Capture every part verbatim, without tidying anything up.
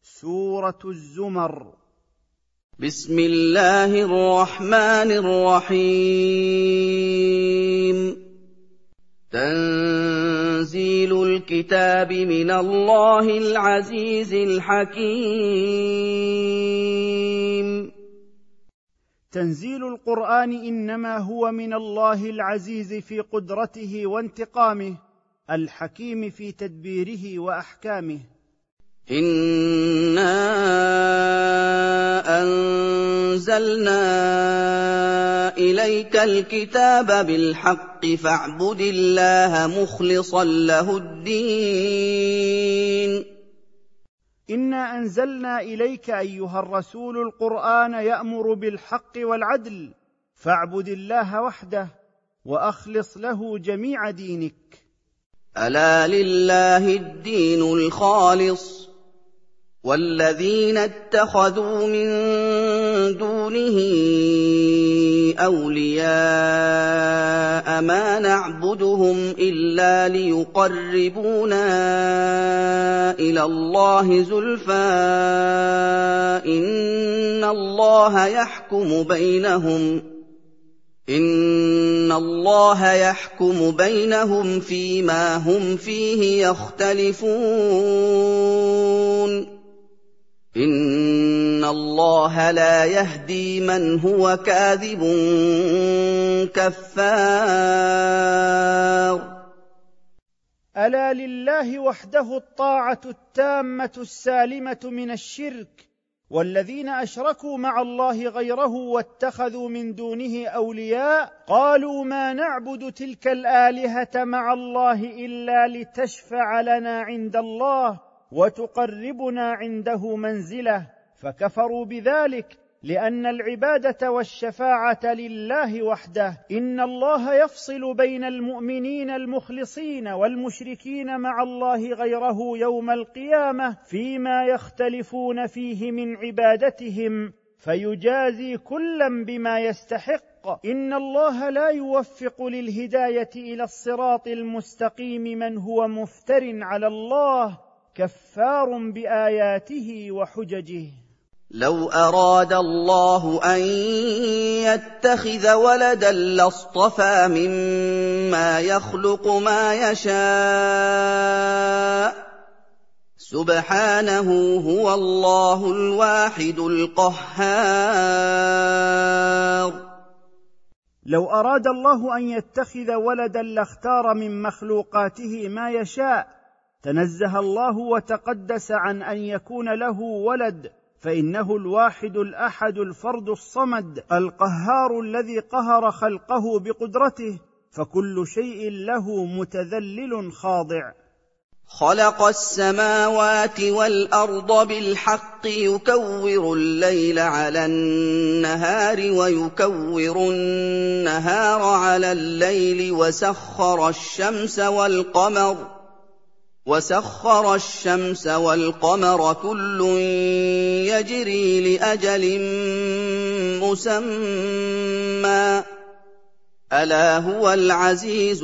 سورة الزمر. بسم الله الرحمن الرحيم. تنزيل الكتاب من الله العزيز الحكيم. تنزيل القرآن إنما هو من الله العزيز في قدرته وانتقامه، الحكيم في تدبيره وأحكامه. إِنَّا أَنزَلْنَا إِلَيْكَ الْكِتَابَ بِالْحَقِّ فَاعْبُدِ اللَّهَ مُخْلِصًا لَّهُ الدِّينَ. إنا أنزلنا إليك أيها الرسول القرآن يأمر بالحق والعدل، فاعبد الله وحده وأخلص له جميع دينك. ألا لله الدين الخالص، والذين اتخذوا من دونه أولياء ما نعبدهم إلا ليقربونا إلى الله زلفى إن الله يحكم بينهم إن الله يحكم بينهم فيما هم فيه يختلفون. إن الله لا يهدي من هو كاذب كفار. ألا لله وحده الطاعة التامة السالمة من الشرك، والذين أشركوا مع الله غيره واتخذوا من دونه أولياء قالوا ما نعبد تلك الآلهة مع الله إلا لتشفع لنا عند الله وتقربنا عنده منزلة، فكفروا بذلك لأن العبادة والشفاعة لله وحده. إن الله يفصل بين المؤمنين المخلصين والمشركين مع الله غيره يوم القيامة فيما يختلفون فيه من عبادتهم، فيجازي كلا بما يستحق. إن الله لا يوفق للهداية إلى الصراط المستقيم من هو مفتر على الله كفار بآياته وحججه. لو أراد الله أن يتخذ ولدا لاصطفى مما يخلق ما يشاء سبحانه هو الله الواحد القهار. لو أراد الله أن يتخذ ولدا لاختار من مخلوقاته ما يشاء، تنزه الله وتقدس عن أن يكون له ولد، فإنه الواحد الأحد الفرد الصمد القهار الذي قهر خلقه بقدرته، فكل شيء له متذلل خاضع. خلق السماوات والأرض بالحق يكور الليل على النهار ويكور النهار على الليل وسخر الشمس والقمر وسخر الشمس والقمر كل يجري لأجل مسمى ألا هو العزيز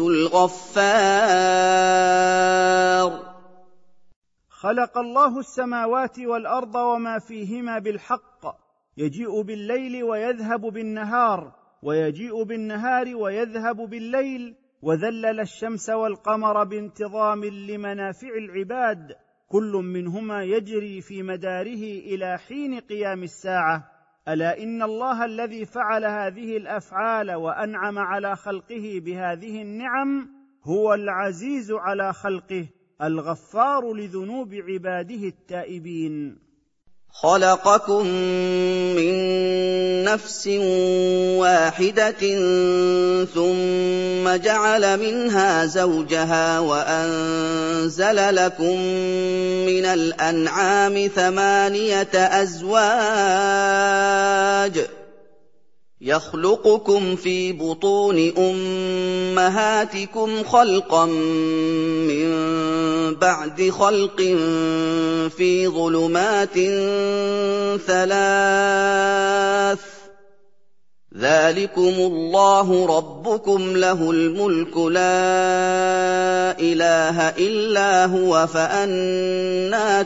الغفار. خلق الله السماوات والأرض وما فيهما بالحق، يجيء بالليل ويذهب بالنهار، ويجيء بالنهار ويذهب بالليل، وذلل الشمس والقمر بانتظام لمنافع العباد، كل منهما يجري في مداره إلى حين قيام الساعة. ألا إن الله الذي فعل هذه الأفعال وأنعم على خلقه بهذه النعم هو العزيز على خلقه الغفار لذنوب عباده التائبين. خلقكم من نفس واحدة ثم جعل منها زوجها وأنزل لكم من الأنعام ثمانية أزواج يخلقكم في بطون أمهاتكم خلقا من بعد خلق في ظلمات ثلاث ذَٰلِكُمُ اللَّهُ رَبُّكُمْ لَهُ الْمُلْكُ لَا إِلَٰهَ إِلَّا هُوَ فَأَنَّىٰ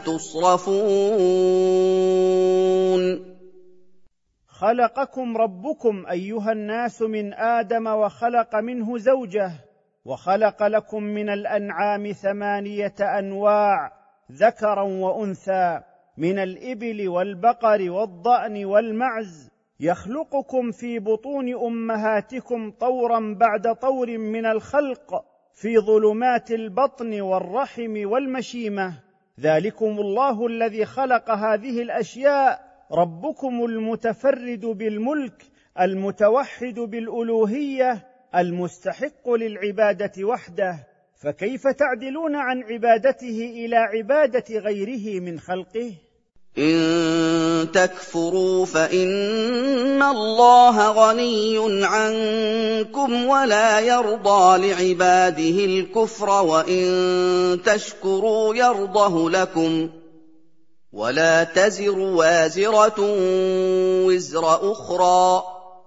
تُصْرَفُونَ خلقكم ربكم أيها الناس من آدم وخلق منه زوجه وخلق لكم من الأنعام ثمانية أنواع ذكرا وأنثى من الإبل والبقر والضأن والمعز يخلقكم في بطون أمهاتكم طورا بعد طور من الخلق في ظلمات البطن والرحم والمشيمة ذلكم الله الذي خلق هذه الأشياء ربكم المتفرد بالملك المتوحد بالألوهية المستحق للعبادة وحده فكيف تعدلون عن عبادته إلى عبادة غيره من خلقه؟ إن تكفروا فإن الله غني عنكم ولا يرضى لعباده الكفر وإن تشكروا يرضه لكم ولا تزر وازرة وزر أخرى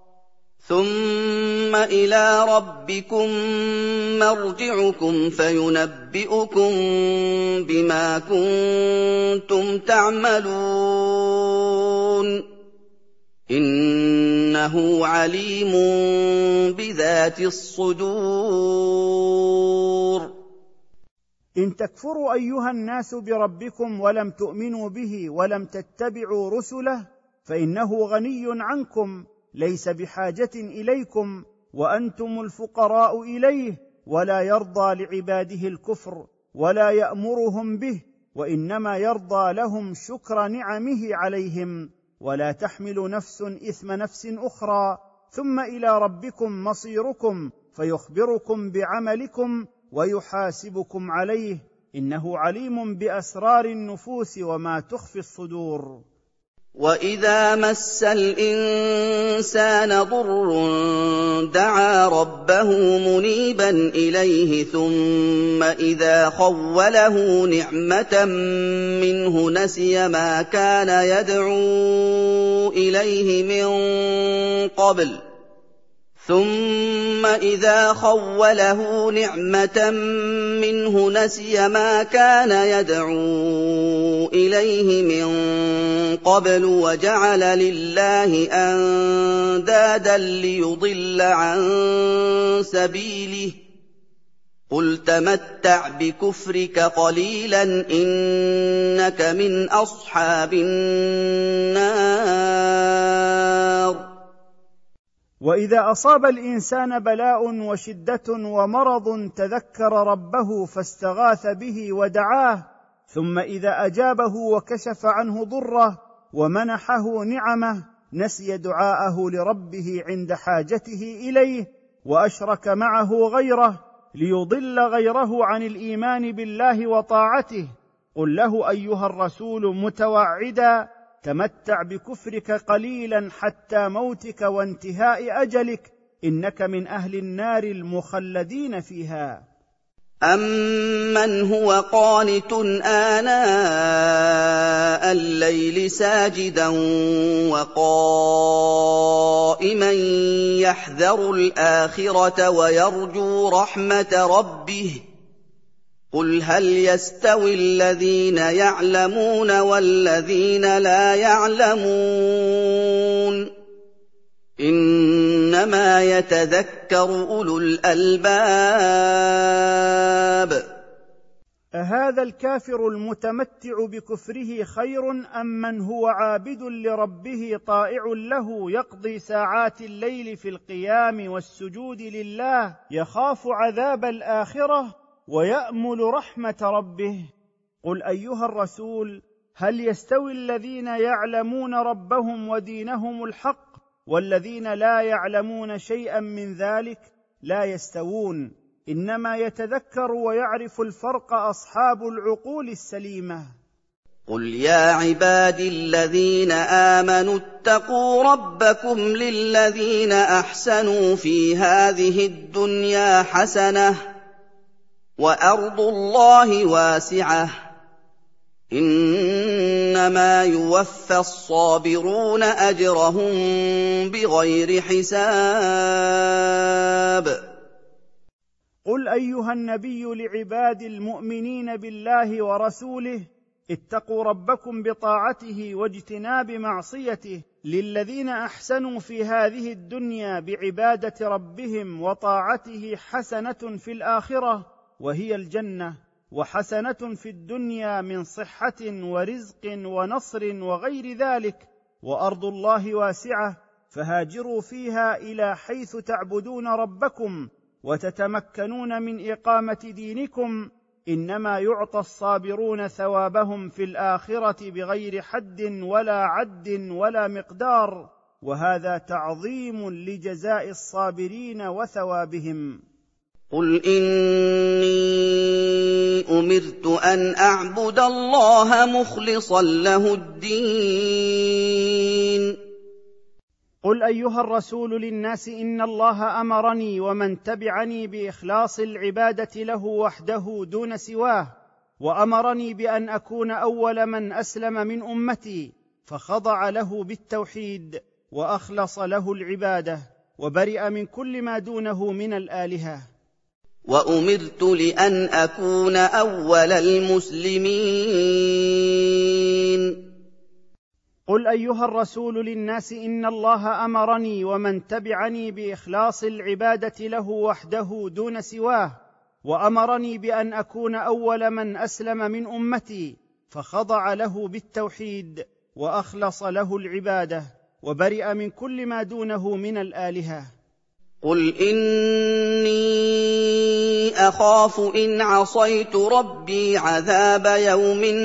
ثم إلى ربكم مرجعكم فينبئكم بما كنتم تعملون إنه عليم بذات الصدور إن تكفروا أيها الناس بربكم ولم تؤمنوا به ولم تتبعوا رسله فإنه غني عنكم ليس بحاجة إليكم وأنتم الفقراء إليه ولا يرضى لعباده الكفر ولا يأمرهم به وإنما يرضى لهم شكر نعمه عليهم ولا تحمل نفس إثم نفس أخرى ثم إلى ربكم مصيركم فيخبركم بعملكم ويحاسبكم عليه إنه عليم بأسرار النفوس وما تخفي الصدور وَإِذَا مَسَّ الْإِنسَانَ ضُرٌّ دَعَا رَبَّهُ مُنِيبًا إِلَيْهِ ثُمَّ إِذَا خَوَّلَهُ نِعْمَةً مِّنْهُ نَسِيَ مَا كَانَ يَدْعُو إِلَيْهِ مِن قَبْلُ ثُمَّ إِذَا خَوَّلَهُ نِعْمَةً مِّنْهُ نَسِيَ مَا كَانَ يَدْعُو إِلَيْهِ مِن قَبْلُ وَجَعَلَ لِلَّهِ أَندَادًا لِّيُضِلَّ عَن سَبِيلِهِ قُلْ تَمَتَّعْ بِكُفْرِكَ قَلِيلًا إِنَّكَ مِنْ أَصْحَابِ النَّارِ وإذا أصاب الإنسان بلاء وشدة ومرض تذكر ربه فاستغاث به ودعاه ثم إذا أجابه وكشف عنه ضره ومنحه نعمه نسي دعاءه لربه عند حاجته إليه وأشرك معه غيره ليضل غيره عن الإيمان بالله وطاعته قل له أيها الرسول متوعدا تمتع بكفرك قليلا حتى موتك وانتهاء أجلك إنك من أهل النار المخلدين فيها أَمَّنْ هُوَ قَانِتٌ آنَاءَ اللَّيْلِ سَاجِدًا وَقَائِمًا يَحْذَرُ الْآخِرَةَ وَيَرْجُو رَحْمَةَ رَبِّهِ قُلْ هَلْ يَسْتَوِي الَّذِينَ يَعْلَمُونَ وَالَّذِينَ لَا يَعْلَمُونَ إِنَّمَا يَتَذَكَّرُ أُولُو الْأَلْبَابِ أهذا الكافر المتمتع بكفره خير أم من هو عابد لربه طائع له يقضي ساعات الليل في القيام والسجود لله يخاف عذاب الآخرة ويأمل رحمة ربه قل أيها الرسول هل يستوي الذين يعلمون ربهم ودينهم الحق والذين لا يعلمون شيئا من ذلك لا يستوون إنما يتذكر ويعرف الفرق أصحاب العقول السليمة قل يا عبادي الذين آمنوا اتقوا ربكم للذين أحسنوا في هذه الدنيا حسنة وأرض الله واسعة إنما إِنَّمَا يُوَفَّى الصَّابِرُونَ أَجْرَهُم بِغَيْرِ حِسَابٍ قل أيها النبي لعباد المؤمنين بالله ورسوله: اتقوا ربكم بطاعته واجتناب معصيته، للذين أحسنوا في هذه الدنيا بعبادة ربهم وطاعته حسنة في الآخرة وهي الجنة، وحسنة في الدنيا من صحة ورزق ونصر وغير ذلك، وأرض الله واسعة فهاجروا فيها إلى حيث تعبدون ربكم وتتمكنون من إقامة دينكم. إنما يعطى الصابرون ثوابهم في الآخرة بغير حد ولا عد ولا مقدار، وهذا تعظيم لجزاء الصابرين وثوابهم. قل إني أمرت أن أعبد الله مخلصا له الدين. قل أيها الرسول للناس: إن الله أمرني ومن تبعني بإخلاص العبادة له وحده دون سواه، وأمرني بأن أكون أول من أسلم من أمتي، فخضع له بالتوحيد وأخلص له العبادة وبرئ من كل ما دونه من الآلهة. وأمرت لأن أكون أول المسلمين. قل أيها الرسول للناس: إن الله أمرني ومن تبعني بإخلاص العبادة له وحده دون سواه، وأمرني بأن أكون أول من أسلم من أمتي، فخضع له بالتوحيد وأخلص له العبادة وبرئ من كل ما دونه من الآلهة. قل إني أخاف إن عصيت ربي عذاب يوم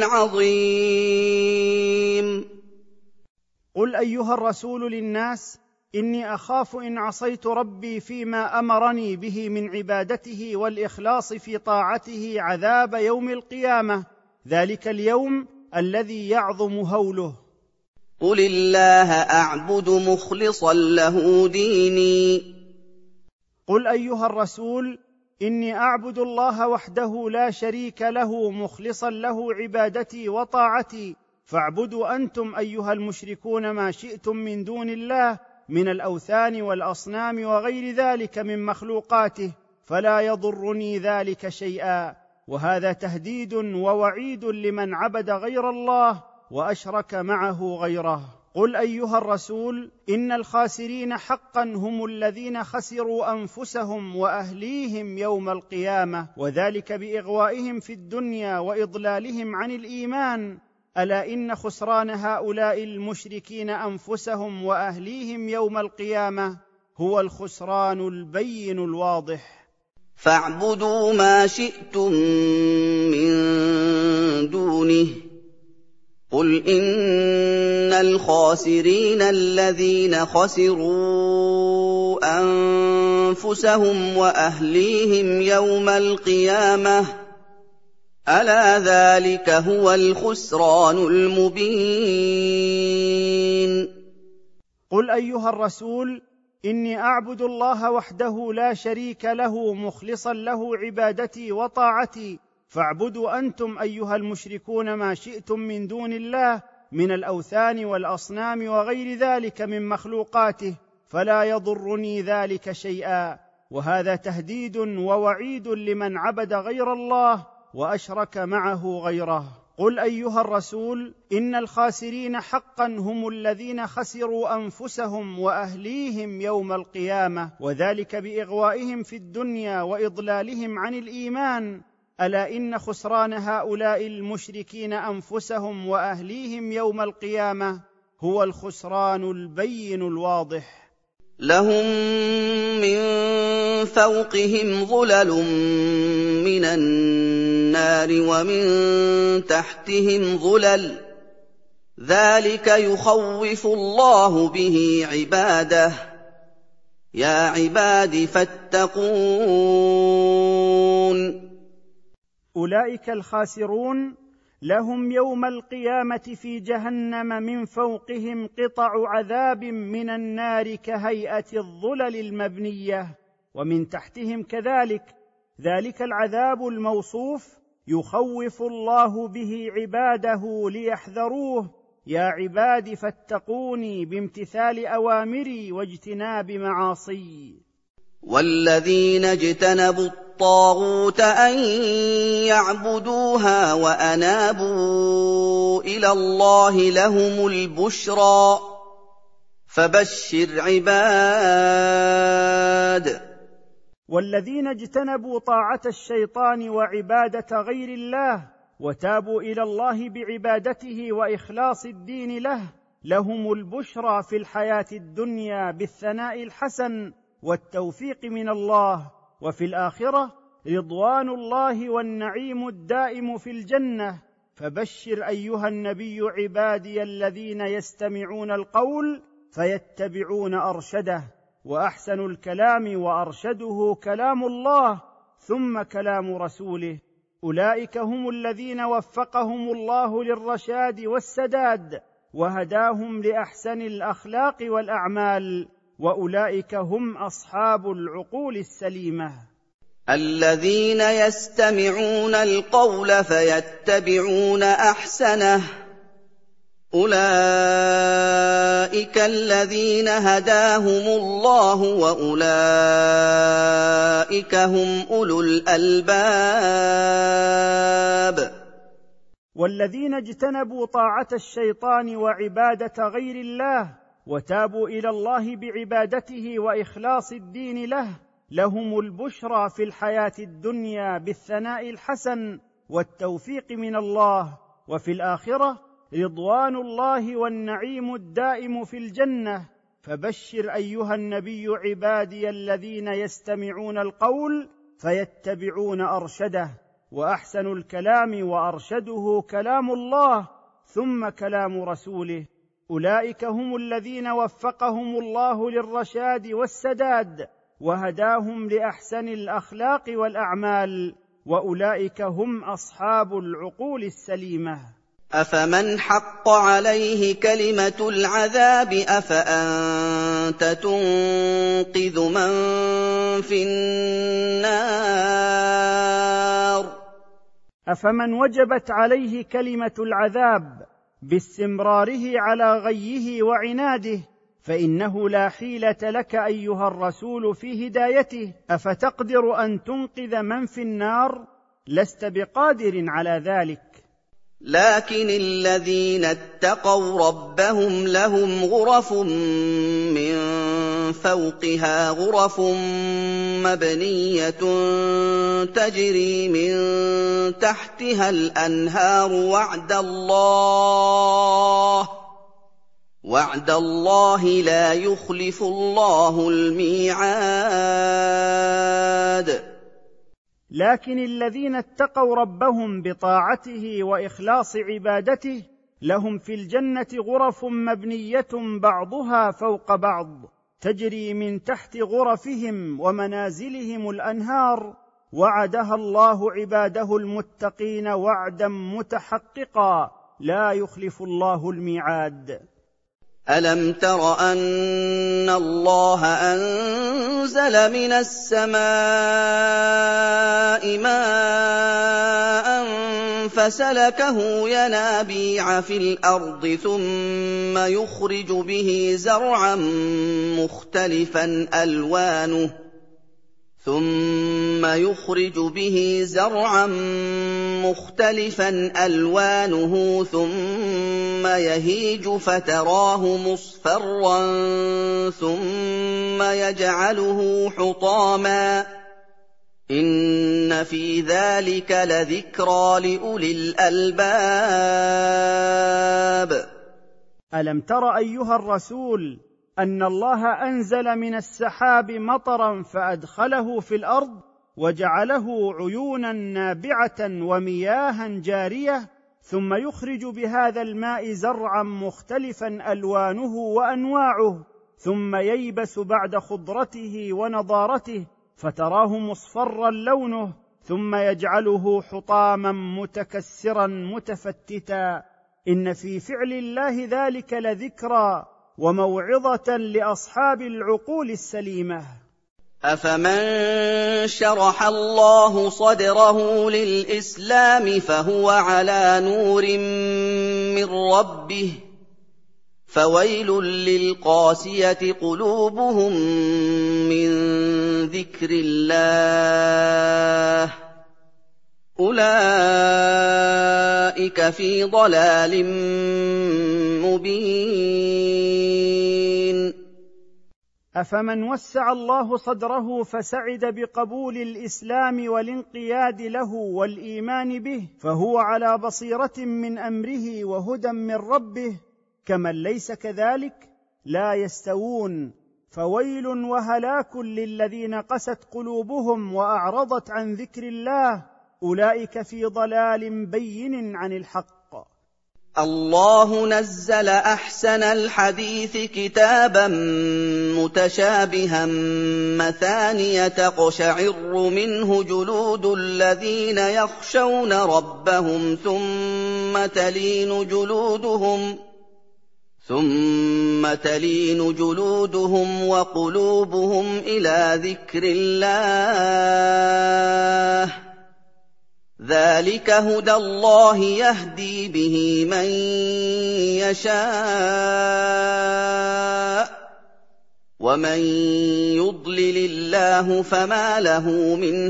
عظيم. قل أيها الرسول للناس: إني أخاف إن عصيت ربي فيما أمرني به من عبادته والإخلاص في طاعته عذاب يوم القيامة، ذلك اليوم الذي يعظم هوله. قل الله أعبد مخلصا له ديني. قل أيها الرسول: إني أعبد الله وحده لا شريك له مخلصا له عبادتي وطاعتي، فاعبدوا أنتم أيها المشركون ما شئتم من دون الله من الأوثان والأصنام وغير ذلك من مخلوقاته، فلا يضرني ذلك شيئا. وهذا تهديد ووعيد لمن عبد غير الله وأشرك معه غيره. قل أيها الرسول: إن الخاسرين حقا هم الذين خسروا أنفسهم وأهليهم يوم القيامة، وذلك بإغوائهم في الدنيا وإضلالهم عن الإيمان. ألا إن خسران هؤلاء المشركين أنفسهم وأهليهم يوم القيامة هو الخسران البين الواضح. فاعبدوا ما شئتم من دونه. قل إن الخاسرين الذين خسروا أنفسهم وأهليهم يوم القيامة ألا ذلك هو الخسران المبين. قل أيها الرسول: إني أعبد الله وحده لا شريك له مخلصا له عبادتي وطاعتي، فاعبدوا أنتم أيها المشركون ما شئتم من دون الله من الأوثان والأصنام وغير ذلك من مخلوقاته، فلا يضرني ذلك شيئا. وهذا تهديد ووعيد لمن عبد غير الله وأشرك معه غيره. قل أيها الرسول: إن الخاسرين حقا هم الذين خسروا أنفسهم وأهليهم يوم القيامة، وذلك بإغوائهم في الدنيا وإضلالهم عن الإيمان. ألا إن خسران هؤلاء المشركين أنفسهم وأهليهم يوم القيامة هو الخسران البين الواضح. لهم من فوقهم ظلل من النار ومن تحتهم ظلل، ذلك يخوف الله به عباده. يا عباد فاتقون. أولئك الخاسرون لهم يوم القيامة في جهنم من فوقهم قطع عذاب من النار كهيئة الظلل المبنية، ومن تحتهم كذلك. ذلك العذاب الموصوف يخوف الله به عباده ليحذروه: يا عباد فاتقوني بامتثال أوامري واجتناب معاصي. والذين اجتنبوا الطاغوت أن يعبدوها وأنابوا إلى الله لهم البشرى فبشر عباد. والذين اجتنبوا طاعة الشيطان وعبادة غير الله وتابوا إلى الله بعبادته وإخلاص الدين له لهم البشرى في الحياة الدنيا بالثناء الحسن والتوفيق من الله، وفي الآخرة رضوان الله والنعيم الدائم في الجنة. فبشر أيها النبي عبادي الذين يستمعون القول فيتبعون أرشده، وأحسن الكلام وأرشده كلام الله ثم كلام رسوله. أولئك هم الذين وفقهم الله للرشاد والسداد وهداهم لأحسن الأخلاق والأعمال، وأولئك هم أصحاب العقول السليمة. الذين يستمعون القول فيتبعون أحسنه أولئك الذين هداهم الله وأولئك هم أولو الألباب. والذين اجتنبوا طاعة الشيطان وعبادة غير الله وتابوا إلى الله بعبادته وإخلاص الدين له لهم البشرى في الحياة الدنيا بالثناء الحسن والتوفيق من الله، وفي الآخرة رضوان الله والنعيم الدائم في الجنة. فبشر أيها النبي عبادي الذين يستمعون القول فيتبعون أرشده، وأحسن الكلام وأرشده كلام الله ثم كلام رسوله. أولئك هم الذين وفقهم الله للرشاد والسداد وهداهم لأحسن الأخلاق والأعمال، وأولئك هم أصحاب العقول السليمة. أفمن حق عليه كلمة العذاب أفأنت تنقذ من في النار. أفمن وجبت عليه كلمة العذاب باستمراره على غيه وعناده فإنه لا حيلة لك أيها الرسول في هدايته، أفتقدر أن تنقذ من في النار؟ لست بقادر على ذلك. لكن الذين اتقوا ربهم لهم غرف من فوقها غرف مبنية تجري من تحتها الأنهار وعد الله وعد الله لا يخلف الله الميعاد. لكن الذين اتقوا ربهم بطاعته وإخلاص عبادته لهم في الجنة غرف مبنية بعضها فوق بعض تجري من تحت غرفهم ومنازلهم الأنهار، وعدها الله عباده المتقين وعدا متحققا لا يخلف الله الميعاد. ألم تر أن الله أنزل من السماء ماء فسلكه ينابيع في الأرض ثم يخرج به زرعا مختلفا ألوانه ثم يخرج به زرعا مختلفا ألوانه ثم يهيج فتراه مصفرا ثم يجعله حطاما إن في ذلك لذكرى لأولي الألباب. ألم تر أيها الرسول أن الله أنزل من السحاب مطرا فأدخله في الأرض وجعله عيونا نابعة ومياها جارية ثم يخرج بهذا الماء زرعا مختلفا ألوانه وأنواعه ثم ييبس بعد خضرته ونضارته فتراه مصفرا لونه ثم يجعله حطاما متكسرا متفتتا إن في فعل الله ذلك لذكرى وموعظة لأصحاب العقول السليمة. أَفَمَن شَرَحَ اللَّهُ صَدْرَهُ لِلْإِسْلَامِ فَهُوَ عَلَىٰ نُورٍ مِّن رَّبِّهِ فَوَيْلٌ لِّلْقَاسِيَةِ قُلُوبُهُم مِّن ذِكْرِ اللَّهِ أُولَٰئِكَ فِي ضَلَالٍ مُّبِينٍ أفمن وسع الله صدره فسعد بقبول الإسلام والانقياد له والإيمان به فهو على بصيرة من أمره وهدى من ربه كمن ليس كذلك لا يستوون. فويل وهلاك للذين قست قلوبهم وأعرضت عن ذكر الله أولئك في ضلال بين عن الحق. الله نزل أحسن الحديث كتابا متشابها مثانية تقشعر منه جلود الذين يخشون ربهم ثم تلين جلودهم ثم تلين جلودهم وقلوبهم إلى ذكر الله ذلك هدى الله يهدي به من يشاء ومن يضلل الله فما له من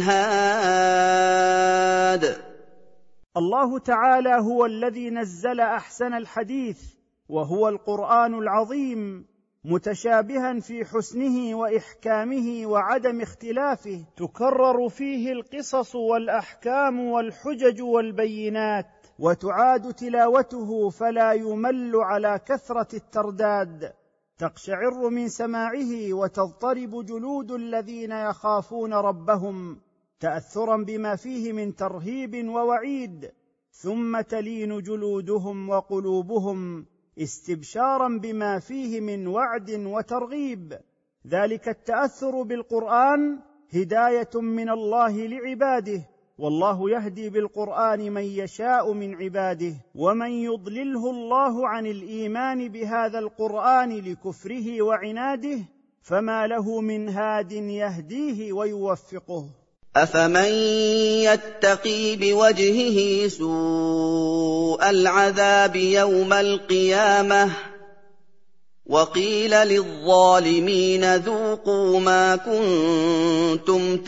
هاد. الله تعالى هو الذي نزل أحسن الحديث وهو القرآن العظيم متشابها في حسنه وإحكامه وعدم اختلافه، تكرر فيه القصص والأحكام والحجج والبينات، وتعاد تلاوته فلا يمل على كثرة الترداد، تقشعر من سماعه وتضطرب جلود الذين يخافون ربهم تأثرا بما فيه من ترهيب ووعيد، ثم تلين جلودهم وقلوبهم استبشارا بما فيه من وعد وترغيب. ذلك التأثر بالقرآن هداية من الله لعباده، والله يهدي بالقرآن من يشاء من عباده، ومن يضلله الله عن الإيمان بهذا القرآن لكفره وعناده فما له من هاد يهديه ويوفقه. أفمن يتقي بوجهه سوء العذاب يوم القيامة وقيل للظالمين ذوقوا ما كنتم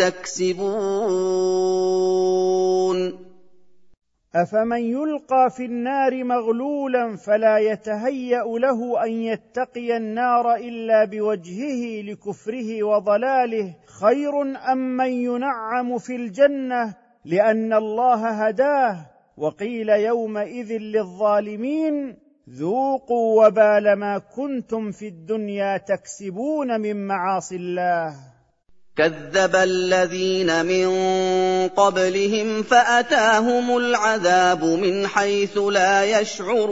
تكسبون. أفمن يلقى في النار مغلولا فلا يتهيأ له أن يتقي النار إلا بوجهه لكفره وضلاله خير أم من ينعم في الجنة لأن الله هداه. وقيل يومئذ للظالمين ذوقوا وبال ما كنتم في الدنيا تكسبون من معاصي الله. كذب الذين من قبلهم فأتاهم العذاب من حيث لا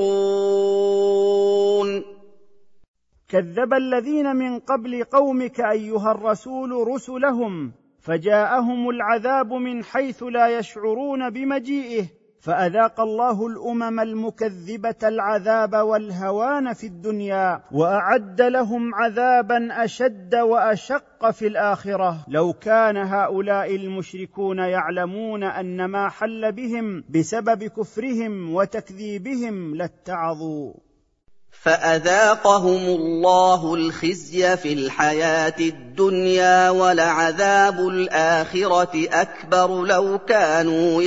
يشعرون. كذب الذين من قبل قومك أيها الرسول رسلهم فجاءهم العذاب من حيث لا يشعرون بمجيئه، فأذاق الله الأمم المكذبة العذاب والهوان في الدنيا وأعد لهم عذابا أشد وأشق في الآخرة. لو كان هؤلاء المشركون يعلمون أن ما حل بهم بسبب كفرهم وتكذيبهم لاتعظوا. فأذاقهم الله الخزي في الحياة الدنيا ولعذاب الآخرة أكبر لو كانوا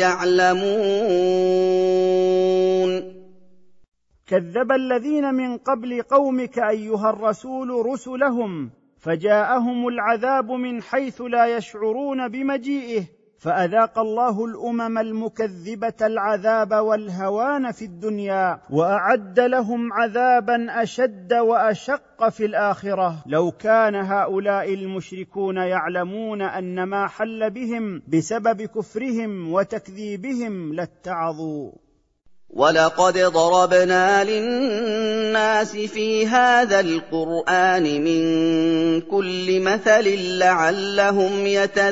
يعلمون. كذب الذين من قبل قومك أيها الرسول رسلهم فجاءهم العذاب من حيث لا يشعرون بمجيئه، فأذاق الله الأمم المكذبة العذاب والهوان في الدنيا وأعد لهم عذابا أشد وأشق في الآخرة. لو كان هؤلاء المشركون يعلمون أن ما حل بهم بسبب كفرهم وتكذيبهم لاتعظوا. ولقد ضربنا للناس في هذا القرآن من كل مثل لعلهم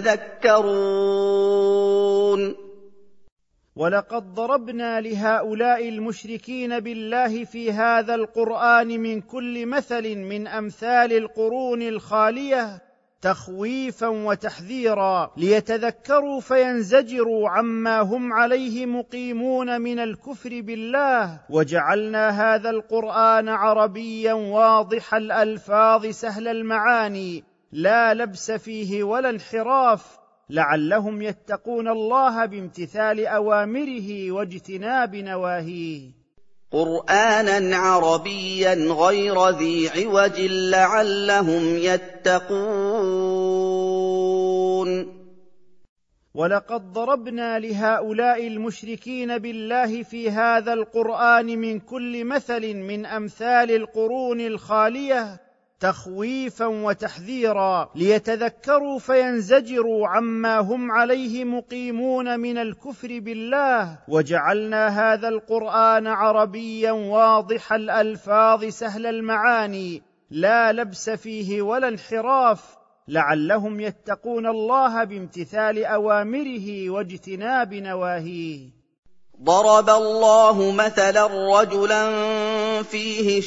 يتذكرون. ولقد ضربنا لهؤلاء المشركين بالله في هذا القرآن من كل مثل من أمثال القرون الخالية تخويفا وتحذيرا ليتذكروا فينزجروا عما هم عليه مقيمون من الكفر بالله. وجعلنا هذا القرآن عربيا واضح الألفاظ سهل المعاني لا لبس فيه ولا انحراف، لعلهم يتقون الله بامتثال أوامره واجتناب نواهيه. قرآنا عربيا غير ذي عوج لعلهم يتقون. ولقد ضربنا لهؤلاء المشركين بالله في هذا القرآن من كل مثل من أمثال القرون الخالية تخويفا وتحذيرا ليتذكروا فينزجروا عما هم عليه مقيمون من الكفر بالله. وجعلنا هذا القرآن عربيا واضح الألفاظ سهل المعاني لا لبس فيه ولا انحراف، لعلهم يتقون الله بامتثال أوامره واجتناب نواهيه. ضرب الله مثلا رجلا فيه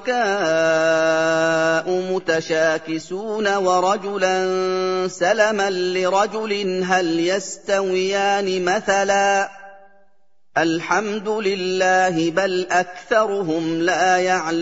شركاء متشاكسون ورجلا سلما لرجل هل يستويان مثلا الحمد لله بل أكثرهم لا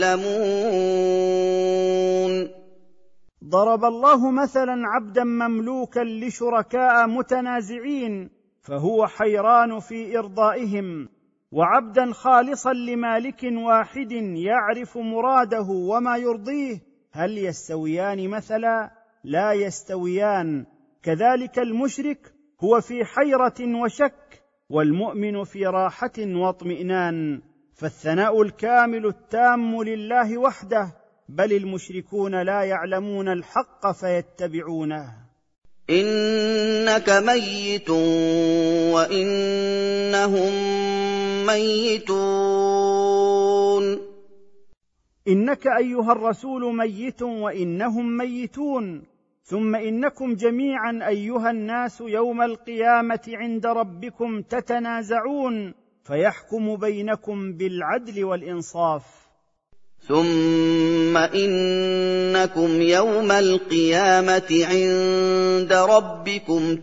يعلمون. ضرب الله مثلا عبدا مملوكا لشركاء متنازعين فهو حيران في إرضائهم، وعبدا خالصا لمالك واحد يعرف مراده وما يرضيه، هل يستويان مثلا؟ لا يستويان. كذلك المشرك هو في حيرة وشك، والمؤمن في راحة واطمئنان. فالثناء الكامل التام لله وحده، بل المشركون لا يعلمون الحق فيتبعونه. إنك ميت وإنهم ميتون. إنك أيها الرسول ميت وإنهم ميتون، ثم إنكم جميعا أيها الناس يوم القيامة عند ربكم تتنازعون فيحكم بينكم بالعدل والإنصاف. ثم إنكم يوم القيامة عند ربكم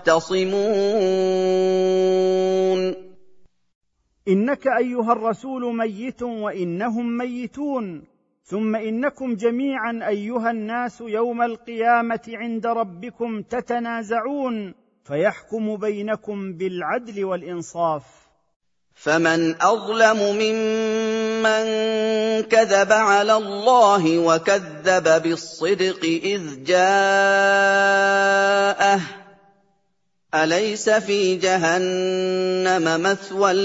تختصمون. إنك أيها الرسول ميت وإنهم ميتون، ثم إنكم جميعا أيها الناس يوم القيامة عند ربكم تتنازعون فيحكم بينكم بالعدل والإنصاف. فمن أظلم ممن كذب على الله وكذب بالصدق إذ جاءه أليس في جهنم مثوى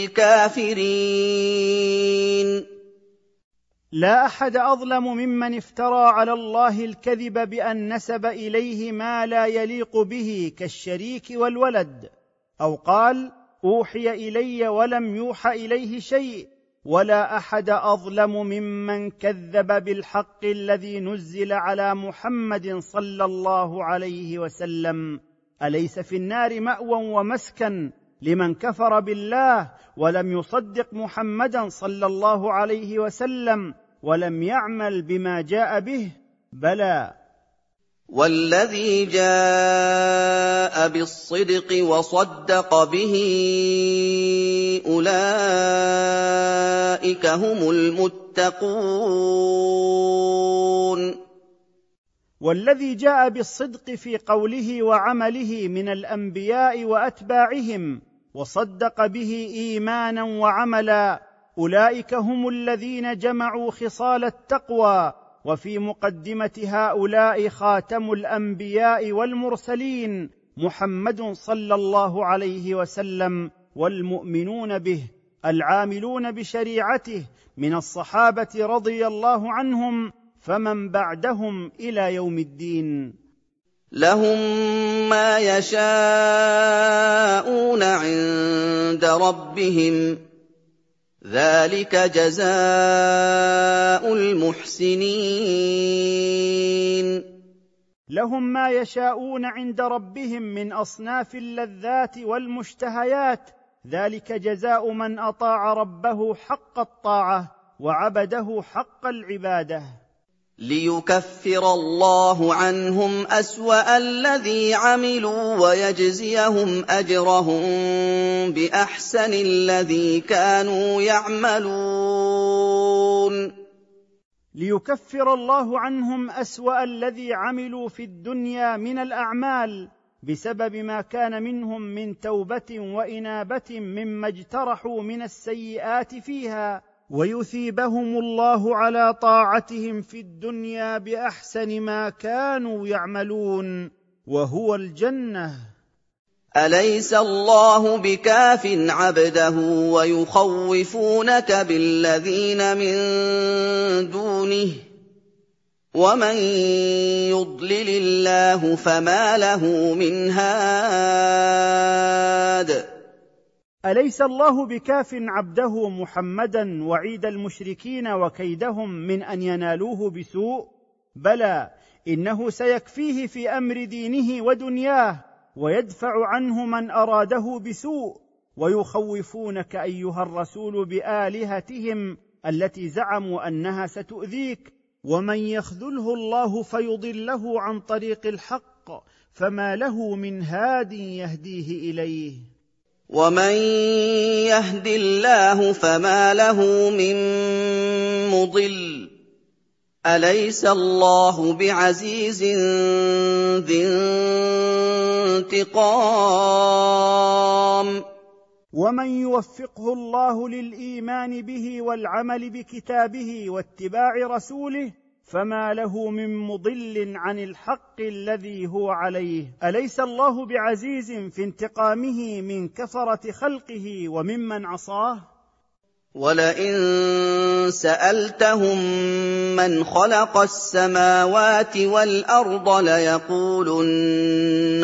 للكافرين. لا أحد أظلم ممن افترى على الله الكذب بأن نسب إليه ما لا يليق به كالشريك والولد، أو قال أوحي إلي ولم يوحى إليه شيء. ولا أحد أظلم ممن كذب بالحق الذي نزل على محمد صلى الله عليه وسلم. أليس في النار مأوى ومسكن لمن كفر بالله ولم يصدق محمدا صلى الله عليه وسلم ولم يعمل بما جاء به؟ بلى. والذي جاء بالصدق وصدق به أولئك هم المتقون. والذي جاء بالصدق في قوله وعمله من الأنبياء وأتباعهم وصدق به إيمانا وعملا، أولئك هم الذين جمعوا خصال التقوى. وفي مقدمة هؤلاء خاتم الأنبياء والمرسلين محمد صلى الله عليه وسلم والمؤمنون به العاملون بشريعته من الصحابة رضي الله عنهم فمن بعدهم إلى يوم الدين. لهم ما يشاءون عند ربهم ذلك جزاء المحسنين. لهم ما يشاءون عند ربهم من أصناف اللذات والمشتهيات، ذلك جزاء من أطاع ربه حق الطاعة وعبده حق العبادة. لِيُكَفِّرَ اللَّهُ عَنْهُمْ أَسْوَأَ الَّذِي عَمِلُوا وَيَجْزِيَهُمْ أَجْرَهُم بِأَحْسَنِ الَّذِي كَانُوا يَعْمَلُونَ ليكفر الله عنهم أسوأ الذي عملوا في الدنيا من الأعمال بسبب ما كان منهم من توبة وإنابة مما اجترحوا من السيئات فيها، ويثيبهم الله على طاعتهم في الدنيا بأحسن ما كانوا يعملون، وهو الجنة. أليس الله بكاف عبده ويخوفونك بالذين من دونه ومن يضلل الله فما له من هاد. أليس الله بكاف عبده محمدا وعيد المشركين وكيدهم من أن ينالوه بسوء؟ بلى، إنه سيكفيه في أمر دينه ودنياه، ويدفع عنه من أراده بسوء. ويخوفونك أيها الرسول بآلهتهم التي زعموا أنها ستؤذيك، ومن يخذله الله فيضله عن طريق الحق فما له من هاد يهديه إليه. ومن يهد الله فما له من مضل. أليس الله بعزيز ذي انتقام؟ ومن يوفقه الله للإيمان به والعمل بكتابه واتباع رسوله فما له من مضل عن الحق الذي هو عليه. أليس الله بعزيز في انتقامه من كفرة خلقه وممن عصاه؟ ولئن سألتهم من خلق السماوات والأرض ليقولن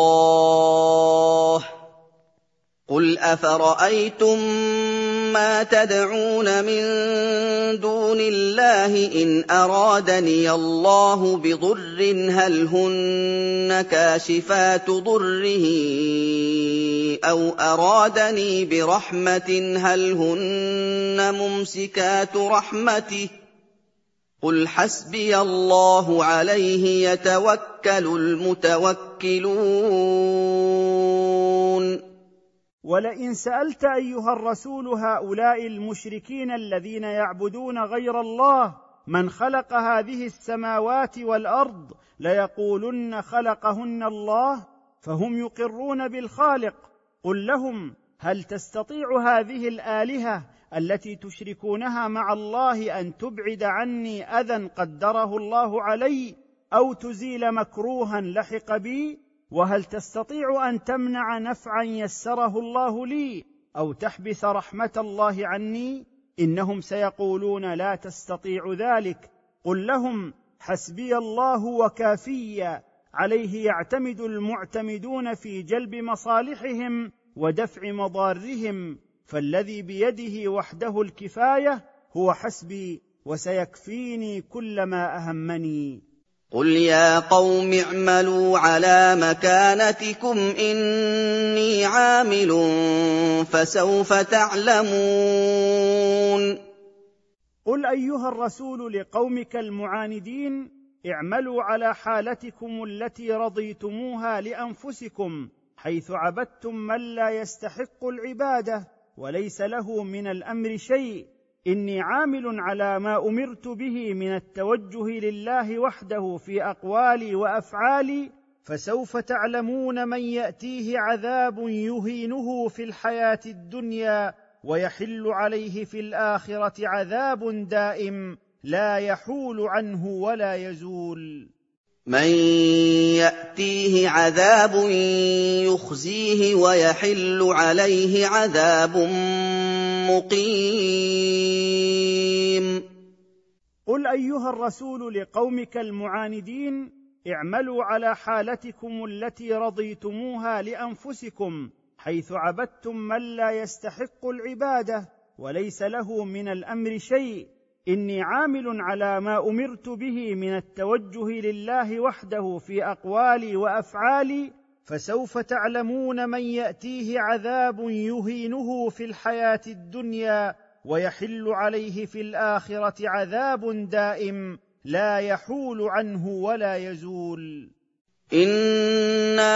الله. قل أفرأيتم ما تدعون من دون الله إن أرادني الله بضر هل هن كاشفات ضره أو أرادني برحمة هل هن ممسكات رحمته قل حسبي الله عليه يتوكل المتوكلون. ولئن سألت أيها الرسول هؤلاء المشركين الذين يعبدون غير الله من خلق هذه السماوات والأرض ليقولن خلقهن الله، فهم يقرون بالخالق. قل لهم هل تستطيع هذه الآلهة التي تشركونها مع الله أن تبعد عني أذى قدره الله علي أو تزيل مكروها لحق بي؟ وهل تستطيع أن تمنع نفعا يسره الله لي أو تحبس رحمة الله عني؟ إنهم سيقولون لا تستطيع ذلك. قل لهم حسبي الله وكافي، عليه يعتمد المعتمدون في جلب مصالحهم ودفع مضارهم، فالذي بيده وحده الكفاية هو حسبي وسيكفيني كل ما أهمني. قل يا قوم اعملوا على مكانتكم إني عامل فسوف تعلمون. قل أيها الرسول لقومك المعاندين اعملوا على حالتكم التي رضيتموها لأنفسكم، حيث عبدتم من لا يستحق العبادة وليس له من الأمر شيء. إني عامل على ما أمرت به من التوجه لله وحده في أقوالي وأفعالي، فسوف تعلمون من يأتيه عذاب يهينه في الحياة الدنيا ويحل عليه في الآخرة عذاب دائم لا يحول عنه ولا يزول. من يأتيه عذاب يخزيه ويحل عليه عذاب مقيم. قل أيها الرسول لقومك المعاندين اعملوا على حالتكم التي رضيتموها لأنفسكم، حيث عبدتم من لا يستحق العبادة وليس له من الأمر شيء. إني عامل على ما أمرت به من التوجه لله وحده في أقوالي وأفعالي، فسوف تعلمون من يأتيه عذاب يهينه في الحياة الدنيا ويحل عليه في الآخرة عذاب دائم لا يحول عنه ولا يزول. إنا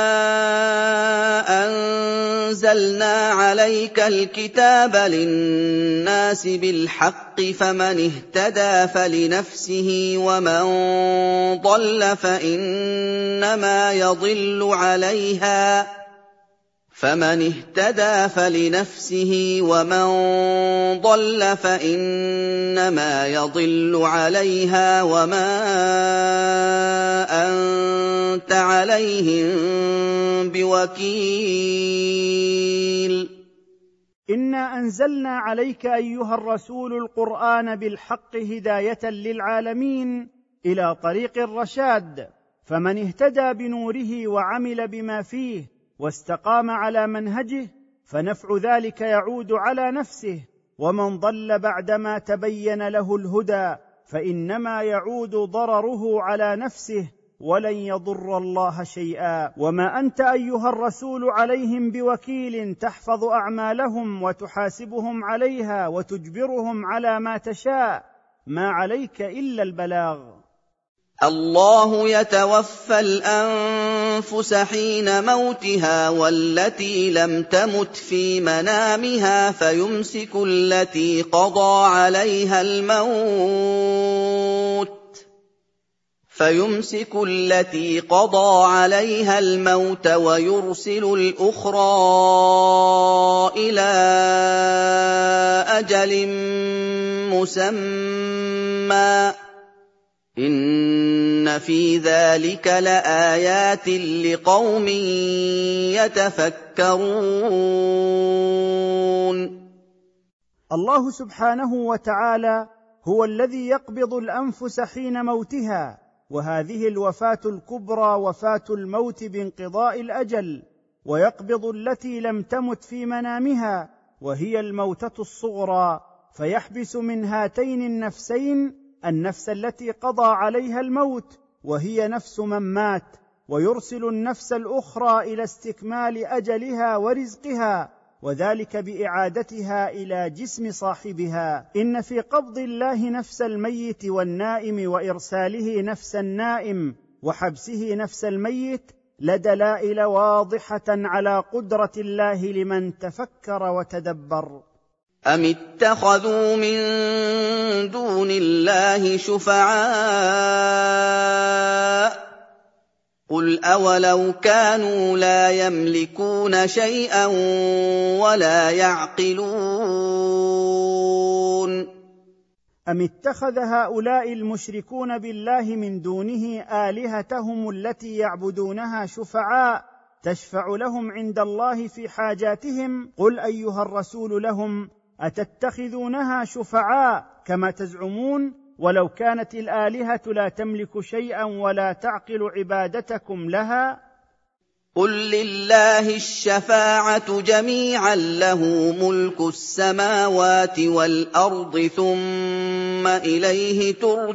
أنزلنا عليك الكتاب للناس بالحق فمن اهتدى فلنفسه ومن ضل فإنما يضل عليها فمن اهتدى فلنفسه ومن ضل فإنما يضل عليها وما أنت عليهم بوكيل. إنا أنزلنا عليك أيها الرسول القرآن بالحق هداية للعالمين إلى طريق الرشاد، فمن اهتدى بنوره وعمل بما فيه واستقام على منهجه فنفع ذلك يعود على نفسه، ومن ضل بعدما تبين له الهدى فإنما يعود ضرره على نفسه ولن يضر الله شيئا. وما أنت أيها الرسول عليهم بوكيل تحفظ أعمالهم وتحاسبهم عليها وتجبرهم على ما تشاء، ما عليك إلا البلاغ. الله يتوفى الأنفس حين موتها والتي لم تمت في منامها فيمسك التي قضى عليها الموت فيمسك التي قضى عليها الموت ويرسل الأخرى إلى أجل مسمى إن في ذلك لآيات لقوم يتفكرون. الله سبحانه وتعالى هو الذي يقبض الأنفس حين موتها، وهذه الوفاة الكبرى وفاة الموت بانقضاء الأجل، ويقبض التي لم تمت في منامها وهي الموتة الصغرى، فيحبس من هاتين النفسين النفس التي قضى عليها الموت وهي نفس من مات، ويرسل النفس الأخرى إلى استكمال أجلها ورزقها، وذلك بإعادتها إلى جسم صاحبها. إن في قبض الله نفس الميت والنائم وإرساله نفس النائم وحبسه نفس الميت لدلائل واضحة على قدرة الله لمن تفكر وتدبر. أم اتخذوا من دون الله شفعاء قل أولو كانوا لا يملكون شيئا ولا يعقلون. أم اتخذ هؤلاء المشركون بالله من دونه آلهتهم التي يعبدونها شفعاء تشفع لهم عند الله في حاجاتهم؟ قل أيها الرسول لهم أتتخذونها شفعاء كما تزعمون ولو كانت الآلهة لا تملك شيئا ولا تعقل عبادتكم لها؟ قل لله الشفاعة جميعا له ملك السماوات والأرض ثم إليه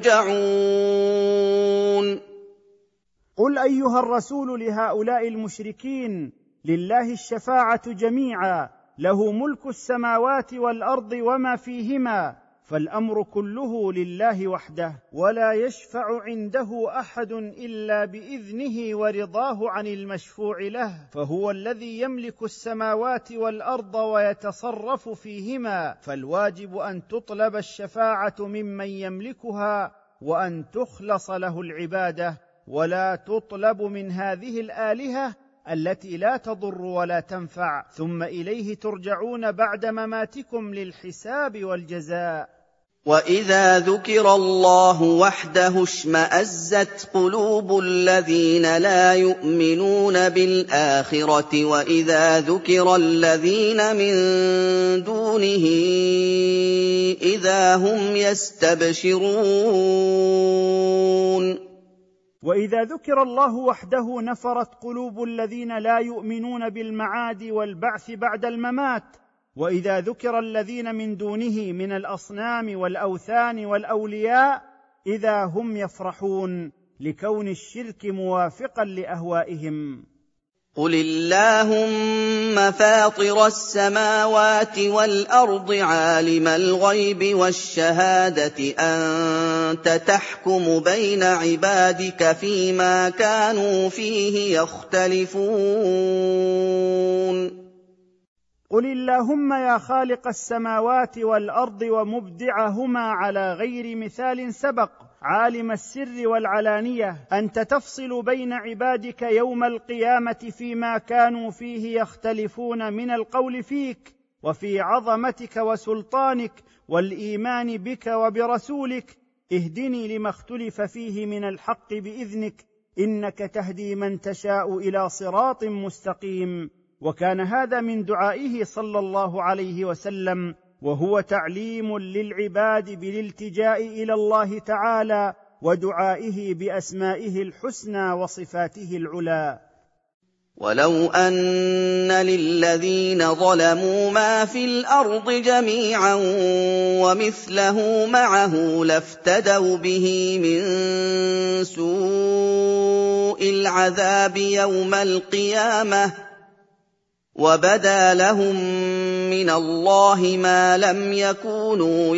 ترجعون. قل أيها الرسول لهؤلاء المشركين لله الشفاعة جميعا، له ملك السماوات والأرض وما فيهما، فالأمر كله لله وحده، ولا يشفع عنده أحد إلا بإذنه ورضاه عن المشفوع له، فهو الذي يملك السماوات والأرض ويتصرف فيهما، فالواجب أن تطلب الشفاعة ممن يملكها وأن تخلص له العبادة، ولا تطلب من هذه الآلهة التي لا تضر ولا تنفع، ثم إليه ترجعون بعد مماتكم للحساب والجزاء. وإذا ذكر الله وحده اشمأزت قلوب الذين لا يؤمنون بالآخرة وإذا ذكر الذين من دونه إذا هم يستبشرون. وإذا ذكر الله وحده نفرت قلوب الذين لا يؤمنون بالمعاد والبعث بعد الممات، وإذا ذكر الذين من دونه من الأصنام والأوثان والأولياء إذا هم يفرحون لكون الشرك موافقا لأهوائهم. قُلِ اللَّهُمَّ فَاطِرَ السَّمَاوَاتِ وَالْأَرْضِ عَالِمَ الْغَيْبِ وَالشَّهَادَةِ أَنتَ تَحْكُمُ بَيْنَ عِبَادِكَ فِيمَا كَانُوا فِيهِ يَخْتَلِفُونَ قل اللهم يا خالق السماوات والأرض ومبدعهما على غير مثال سبق، عالم السر والعلانية، أنت تفصل بين عبادك يوم القيامة فيما كانوا فيه يختلفون من القول فيك وفي عظمتك وسلطانك والإيمان بك وبرسولك. اهدني لما اختلف فيه من الحق بإذنك، إنك تهدي من تشاء إلى صراط مستقيم. وكان هذا من دعائه صلى الله عليه وسلم، وهو تعليم للعباد بالالتجاء إلى الله تعالى ودعائه بأسمائه الحسنى وصفاته العلى. وَلَوْ أَنَّ لِلَّذِينَ ظَلَمُوا مَا فِي الْأَرْضِ جَمِيعًا وَمِثْلَهُ مَعَهُ لَافْتَدَوْا بِهِ مِن سُوءِ الْعَذَابِ يَوْمَ الْقِيَامَةِ وَبَدَا لَهُم مِّنَ اللَّهِ مَا لَمْ يَكُونُوا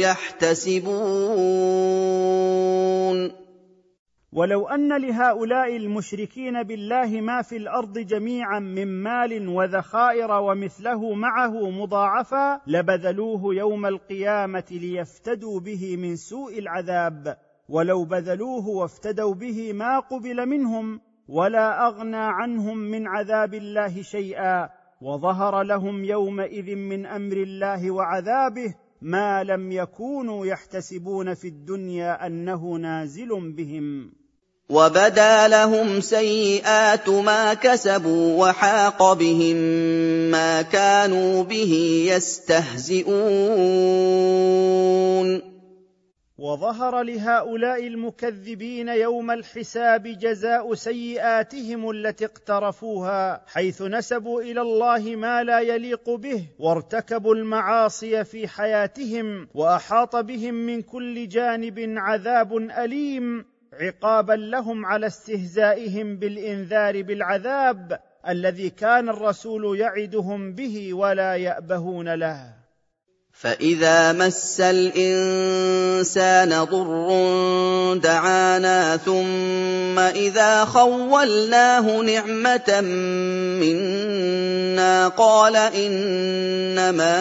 يَحْتَسِبُونَ. ولو أن لهؤلاء المشركين بالله ما في الأرض جميعا من مال وذخائر ومثله معه مضاعفا لبذلوه يوم القيامة ليفتدوا به من سوء العذاب، ولو بذلوه وافتدوا به ما قبل منهم ولا أغنى عنهم من عذاب الله شيئا، وظهر لهم يومئذ من أمر الله وعذابه ما لم يكونوا يحتسبون في الدنيا أنه نازل بهم. وَبَدَا لَهُمْ سَيِّئَاتُ مَا كَسَبُوا وَحَاقَ بِهِم مَّا كَانُوا بِهِ يَسْتَهْزِئُونَ. وظهر لهؤلاء المكذبين يوم الحساب جزاء سيئاتهم التي اقترفوها، حيث نسبوا إلى الله ما لا يليق به وارتكبوا المعاصي في حياتهم، وأحاط بهم من كل جانب عذاب أليم عقابا لهم على استهزائهم بالإنذار بالعذاب الذي كان الرسول يعدهم به ولا يأبهون له. فَإِذَا مَسَّ الْإِنسَانَ ضُرٌّ دَعَانَا ثُمَّ إِذَا خَوَّلْنَاهُ نِعْمَةً مِّنَّا قَالَ إِنَّمَا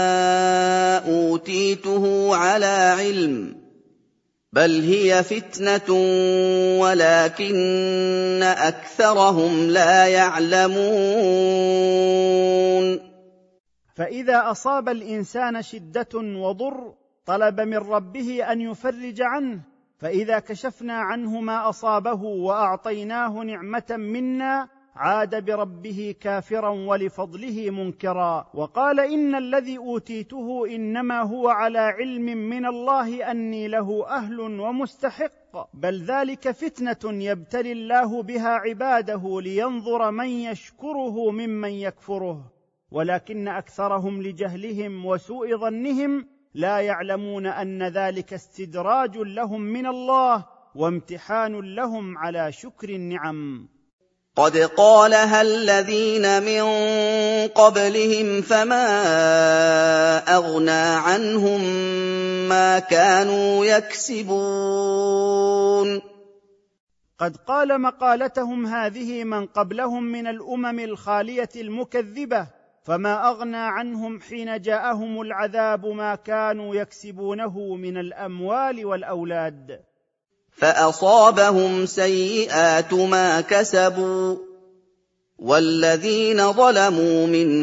أُوتِيتُهُ عَلَىٰ عِلْمٍ بَلْ هِيَ فِتْنَةٌ وَلَٰكِنَّ أَكْثَرَهُمْ لَا يَعْلَمُونَ. فإذا أصاب الإنسان شدة وضر طلب من ربه أن يفرج عنه، فإذا كشفنا عنه ما أصابه وأعطيناه نعمة منا عاد بربه كافرا ولفضله منكرا، وقال إن الذي أوتيته إنما هو على علم من الله أني له أهل ومستحق، بل ذلك فتنة يبتلي الله بها عباده لينظر من يشكره ممن يكفره، ولكن أكثرهم لجهلهم وسوء ظنهم لا يعلمون أن ذلك استدراج لهم من الله وامتحان لهم على شكر النعم. قد قالها الذين من قبلهم فما أغنى عنهم ما كانوا يكسبون. قد قال مقالتهم هذه من قبلهم من الأمم الخالية المكذبة، فما أغنى عنهم حين جاءهم العذاب ما كانوا يكسبونه من الأموال والأولاد. فأصابهم سيئات ما كسبوا والذين ظلموا من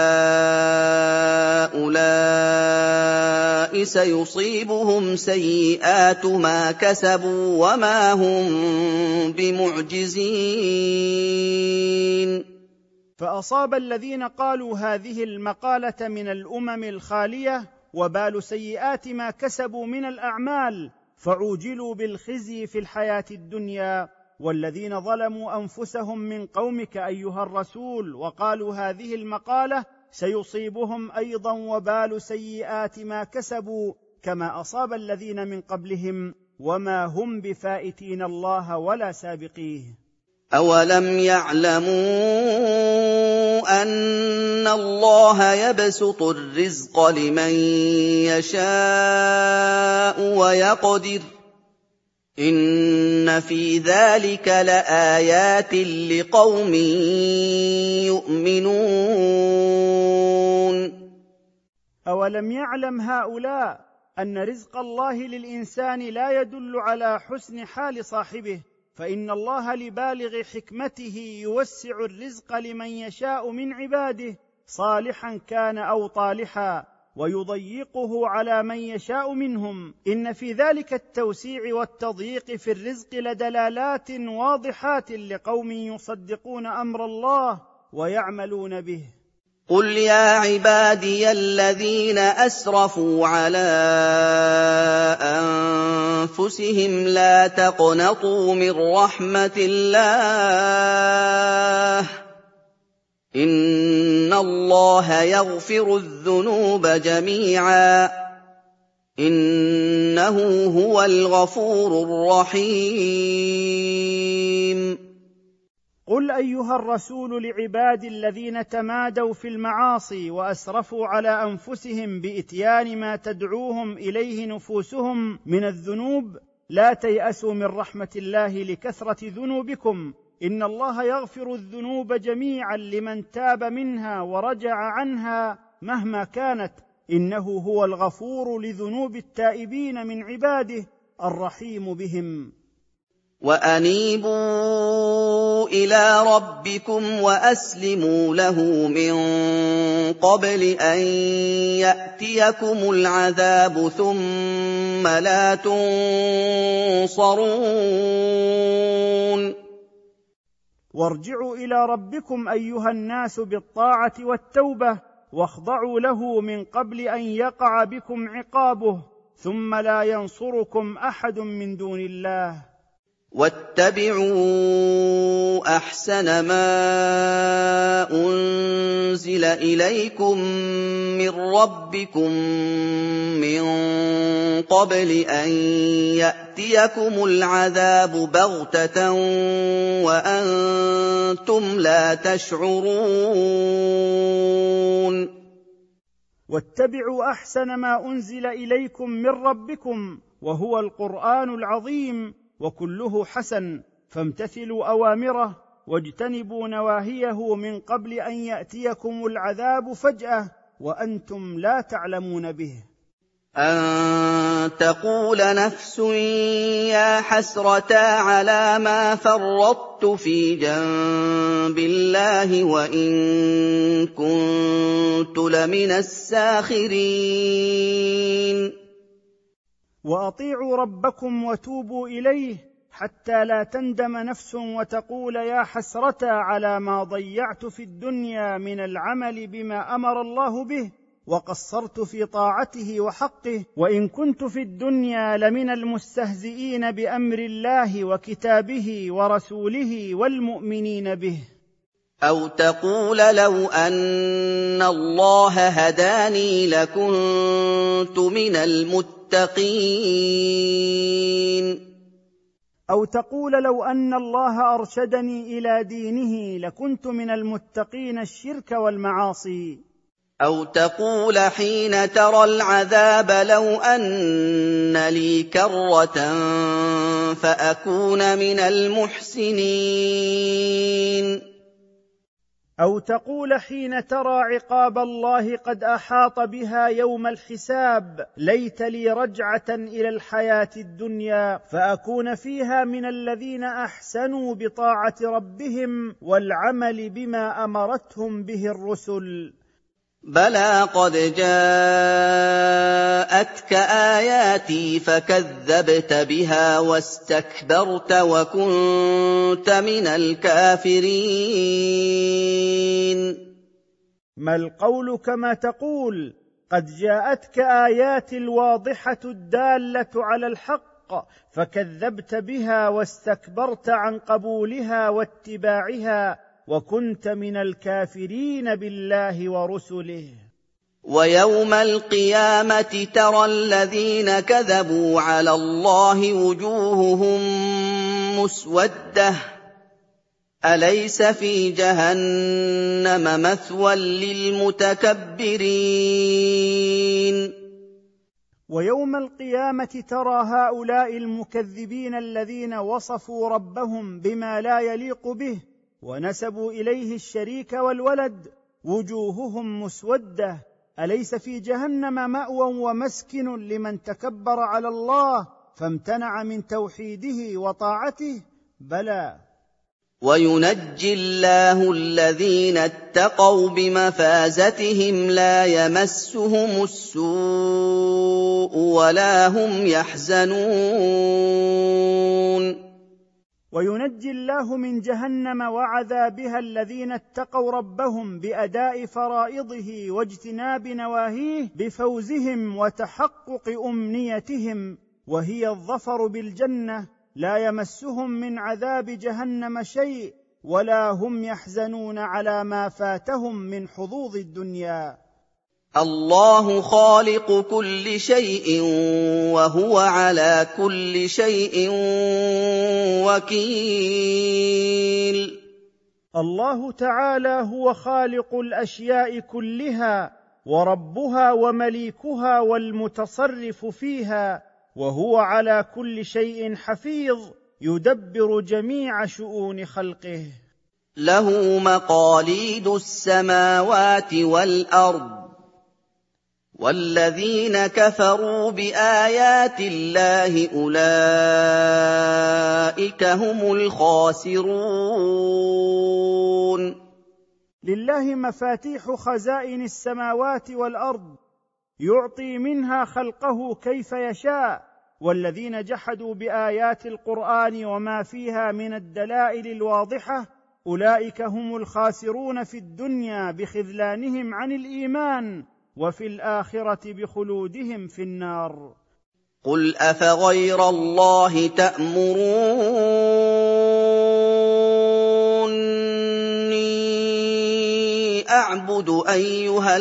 هؤلاء سيصيبهم سيئات ما كسبوا وما هم بمعجزين. فأصاب الذين قالوا هذه المقالة من الأمم الخالية وبال سيئات ما كسبوا من الأعمال، فعوجلوا بالخزي في الحياة الدنيا. والذين ظلموا أنفسهم من قومك أيها الرسول وقالوا هذه المقالة سيصيبهم أيضا وبال سيئات ما كسبوا كما أصاب الذين من قبلهم، وما هم بفائتين الله ولا سابقيه. أَوَلَمْ يَعْلَمُوا أَنَّ اللَّهَ يَبْسُطُ الرِّزْقَ لِمَن يَشَاءُ وَيَقْدِرُ ۚ إِنَّ فِي ذَٰلِكَ لَآيَاتٍ لِّقَوْمٍ يُؤْمِنُونَ أَوَلَمْ يَعْلَمْ هَٰؤُلَاءِ أَنَّ رِزْقَ اللَّهِ لِلْإِنسَانِ لَا يَدُلُّ عَلَىٰ حُسْنِ حَالِ صَاحِبِهِ، فإن الله لبالغ حكمته يوسع الرزق لمن يشاء من عباده صالحا كان أو طالحا، ويضيقه على من يشاء منهم. إن في ذلك التوسيع والتضييق في الرزق لدلالات واضحات لقوم يصدقون أمر الله ويعملون به. قُلْ يَا عِبَادِيَ الَّذِينَ أَسْرَفُوا عَلَىٰ أَنفُسِهِمْ لَا تَقْنَطُوا مِن رَّحْمَةِ اللَّهِ ۚ إِنَّ اللَّهَ يَغْفِرُ الذُّنُوبَ جَمِيعًا ۚ إِنَّهُ هُوَ الْغَفُورُ الرَّحِيمُ. قل أيها الرسول لعبادي الذين تمادوا في المعاصي وأسرفوا على أنفسهم بإتيان ما تدعوهم إليه نفوسهم من الذنوب: لا تيأسوا من رحمة الله لكثرة ذنوبكم، إن الله يغفر الذنوب جميعا لمن تاب منها ورجع عنها مهما كانت، إنه هو الغفور لذنوب التائبين من عباده الرحيم بهم. وَأَنِيبُوا إِلَىٰ رَبِّكُمْ وَأَسْلِمُوا لَهُ مِن قَبْلِ أَن يَأْتِيَكُمُ الْعَذَابُ ثُمَّ لَا تُنصَرُونَ. وارجعوا إلى ربكم أيها الناس بالطاعة والتوبة، واخضعوا له من قبل أن يقع بكم عقابه ثم لا ينصركم أحد من دون الله. وَاتَّبِعُوا أَحْسَنَ مَا أُنزِلَ إِلَيْكُم مِّن رَّبِّكُم مِّن قَبْلِ أَن يَأْتِيَكُمُ الْعَذَابُ بَغْتَةً وَأَنتُمْ لَا تَشْعُرُونَ. واتبعوا أحسن ما أنزل إليكم من ربكم، وهو القرآن العظيم، وكله حسن، فامتثلوا أوامره واجتنبوا نواهيه من قبل أن يأتيكم العذاب فجأة وأنتم لا تعلمون به. أَن تَقُولَ نَفْسٌ يَا حَسْرَتَا عَلَىٰ مَا فَرَّطتُ فِي جَنبِ اللَّهِ وَإِن كُنتُ لَمِنَ السَّاخِرِينَ. وأطيعوا ربكم وتوبوا إليه حتى لا تندم نفس وتقول يا حسرة على ما ضيعت في الدنيا من العمل بما أمر الله به وقصرت في طاعته وحقه، وإن كنت في الدنيا لمن المستهزئين بأمر الله وكتابه ورسوله والمؤمنين به. أَوْ تَقُولَ لَوْ أَنَّ اللَّهَ هَدَانِي لَكُنتُ مِنَ الْمُتَّقِينَ. أو تقول لو أن الله أرشدني إلى دينه لكنت من المتقين الشرك والمعاصي. أَوْ تَقُولَ حِينَ تَرَى الْعَذَابَ لَوْ أَنَّ لِي كَرَّةً فَأَكُونَ مِنَ الْمُحْسِنِينَ. أو تقول حين ترى عقاب الله قد أحاط بها يوم الحساب: ليت لي رجعة إلى الحياة الدنيا فأكون فيها من الذين أحسنوا بطاعة ربهم والعمل بما أمرتهم به الرسل. بَلَىٰ قَدْ جَاءَتْكَ آيَاتِي فَكَذَّبْتَ بِهَا وَاسْتَكْبَرْتَ وَكُنتَ مِنَ الْكَافِرِينَ. ما القول كما تقول؟ قد جاءتك آياتي الواضحة الدالة على الحق فكذبت بها واستكبرت عن قبولها واتباعها وكنت من الكافرين بالله ورسله. وَيَوْمَ الْقِيَامَةِ تَرَى الَّذِينَ كَذَبُوا عَلَى اللَّهِ وُجُوهُهُم مُّسْوَدَّةٌ أَلَيْسَ فِي جَهَنَّمَ مَثْوًى لِّلْمُتَكَبِّرِينَ ويوم القيامة ترى هؤلاء المكذبين الذين وصفوا ربهم بما لا يليق به ونسبوا إليه الشريك والولد وجوههم مسودة. أليس في جهنم مأوى ومسكن لمن تكبر على الله فامتنع من توحيده وطاعته؟ بلى. وَيُنَجِّي اللَّهُ الَّذِينَ اتَّقَوْا بِمَفَازَتِهِمْ لَا يَمَسُّهُمُ السُّوءُ وَلَا هُمْ يَحْزَنُونَ. وينجي الله من جهنم وعذابها الذين اتقوا ربهم بأداء فرائضه واجتناب نواهيه بفوزهم وتحقق أمنيتهم، وهي الظفر بالجنة. لا يمسهم من عذاب جهنم شيء ولا هم يحزنون على ما فاتهم من حظوظ الدنيا. الله خالق كل شيء وهو على كل شيء وكيل. الله تعالى هو خالق الأشياء كلها وربها ومليكها والمتصرف فيها، وهو على كل شيء حفيظ يدبر جميع شؤون خلقه. له مقاليد السماوات والأرض، والذين كفروا بآيات الله أولئك هم الخاسرون. لله مفاتيح خزائن السماوات والأرض، يعطي منها خلقه كيف يشاء، والذين جحدوا بآيات القرآن وما فيها من الدلائل الواضحة أولئك هم الخاسرون في الدنيا بخذلانهم عن الإيمان، وفي الآخرة بخلودهم في النار. قل أفغير الله تأمروني أعبد أيها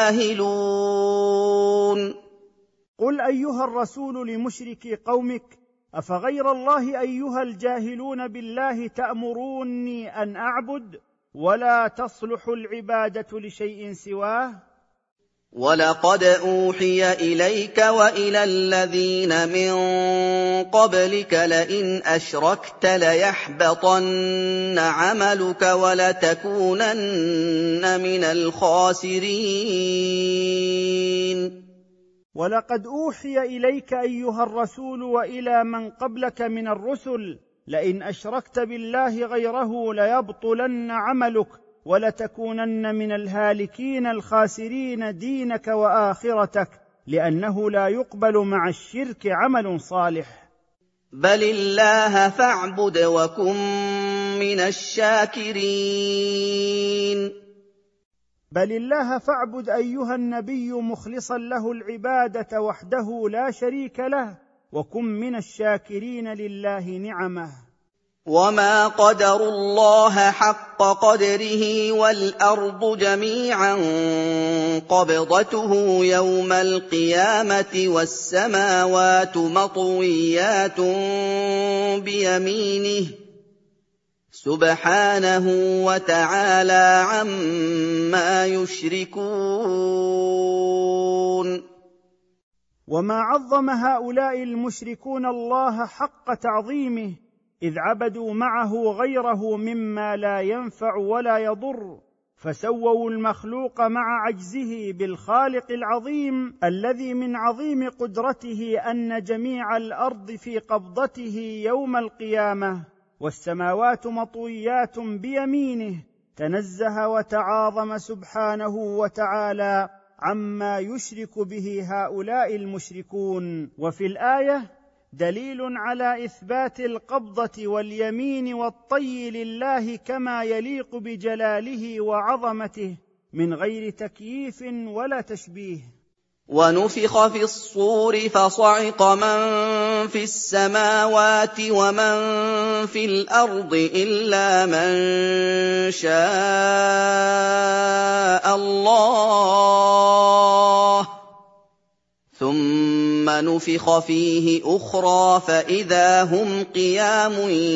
الجاهلون. قل أيها الرسول لمشركي قومك: أفغير الله أيها الجاهلون بالله تأمروني أن أعبد، ولا تصلح العبادة لشيء سواه؟ وَلَقَدْ أُوحِيَ إِلَيْكَ وَإِلَى الَّذِينَ مِن قَبْلِكَ لَئِنْ أَشْرَكْتَ لَيَحْبَطَنَّ عَمَلُكَ وَلَتَكُونَنَّ مِنَ الْخَاسِرِينَ. ولقد أوحي إليك أيها الرسول وإلى من قبلك من الرسل لئن أشركت بالله غيره ليبطلن عملك ولتكونن من الهالكين الخاسرين دينك وآخرتك، لأنه لا يقبل مع الشرك عمل صالح. بل الله فاعبد وكن من الشاكرين. بل الله فاعبد أيها النبي مخلصا له العبادة وحده لا شريك له، وكن من الشاكرين لله نعمه. وما قدروا الله حق قدره والأرض جميعا قبضته يوم القيامة والسماوات مطويات بيمينه سبحانه وتعالى عما يشركون. وما عظم هؤلاء المشركون الله حق تعظيمه، إذ عبدوا معه غيره مما لا ينفع ولا يضر، فسووا المخلوق مع عجزه بالخالق العظيم الذي من عظيم قدرته أن جميع الأرض في قبضته يوم القيامة والسماوات مطويات بيمينه. تنزه وتعاظم سبحانه وتعالى عما يشرك به هؤلاء المشركون. وفي الآية دليل على إثبات القبضة واليمين والطي لله كما يليق بجلاله وعظمته من غير تكييف ولا تشبيه. ونفخ في الصور فصعق من في السماوات ومن في الأرض إلا من شاء الله، ثم نفخ فيه أخرى فإذا هم قيام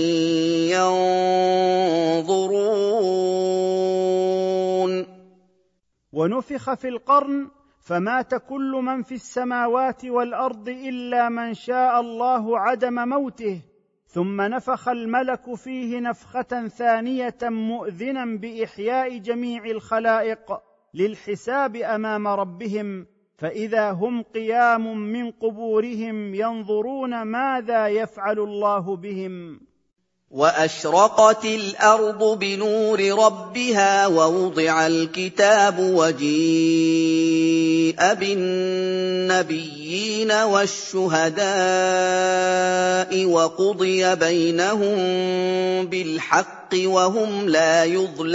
ينظرون. ونفخ في القرن فمات كل من في السماوات والأرض إلا من شاء الله عدم موته، ثم نفخ الملك فيه نفخة ثانية مؤذنا بإحياء جميع الخلائق للحساب أمام ربهم، فإذا هم قيام من قبورهم ينظرون ماذا يفعل الله بهم. وأشرقت الأرض بنور ربها ووضع الكتاب وجيء بالنبيين والشهداء وقضي بينهم بالحق وهم لا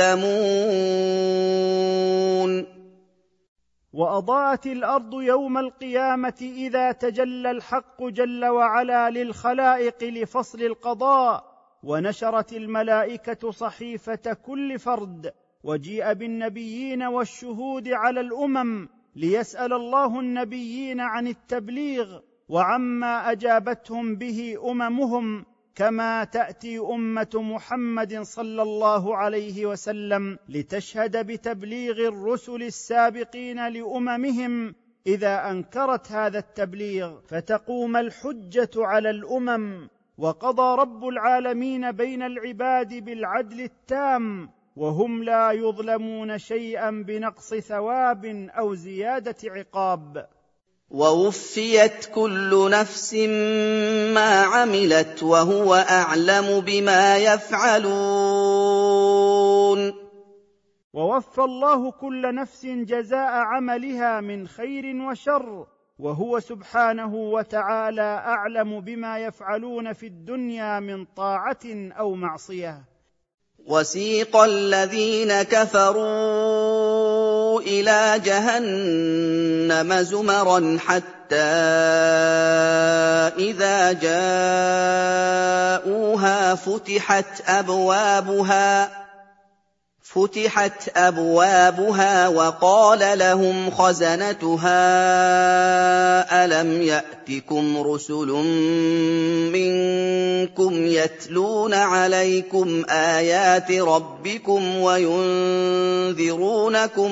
يظلمون. وأضاءت الأرض يوم القيامة إذا تجلى الحق جل وعلا للخلائق لفصل القضاء، ونشرت الملائكة صحيفة كل فرد، وجيء بالنبيين والشهود على الأمم ليسأل الله النبيين عن التبليغ وعما أجابتهم به أممهم، كما تأتي أمة محمد صلى الله عليه وسلم لتشهد بتبليغ الرسل السابقين لأممهم إذا أنكرت هذا التبليغ، فتقوم الحجة على الأمم. وقضى رب العالمين بين العباد بالعدل التام، وهم لا يظلمون شيئا بنقص ثواب أو زيادة عقاب. ووفيت كل نفس ما عملت وهو أعلم بما يفعلون. ووفى الله كل نفس جزاء عملها من خير وشر، وهو سبحانه وتعالى أعلم بما يفعلون في الدنيا من طاعة أو معصية. وسيق الذين كفروا إلى جهنم زمرا حتى إذا جاءوها فتحت أبوابها فتحت أبوابها وقال لهم خزنتها ألم يأتكم رسل منكم يتلون عليكم آيات ربكم وينذرونكم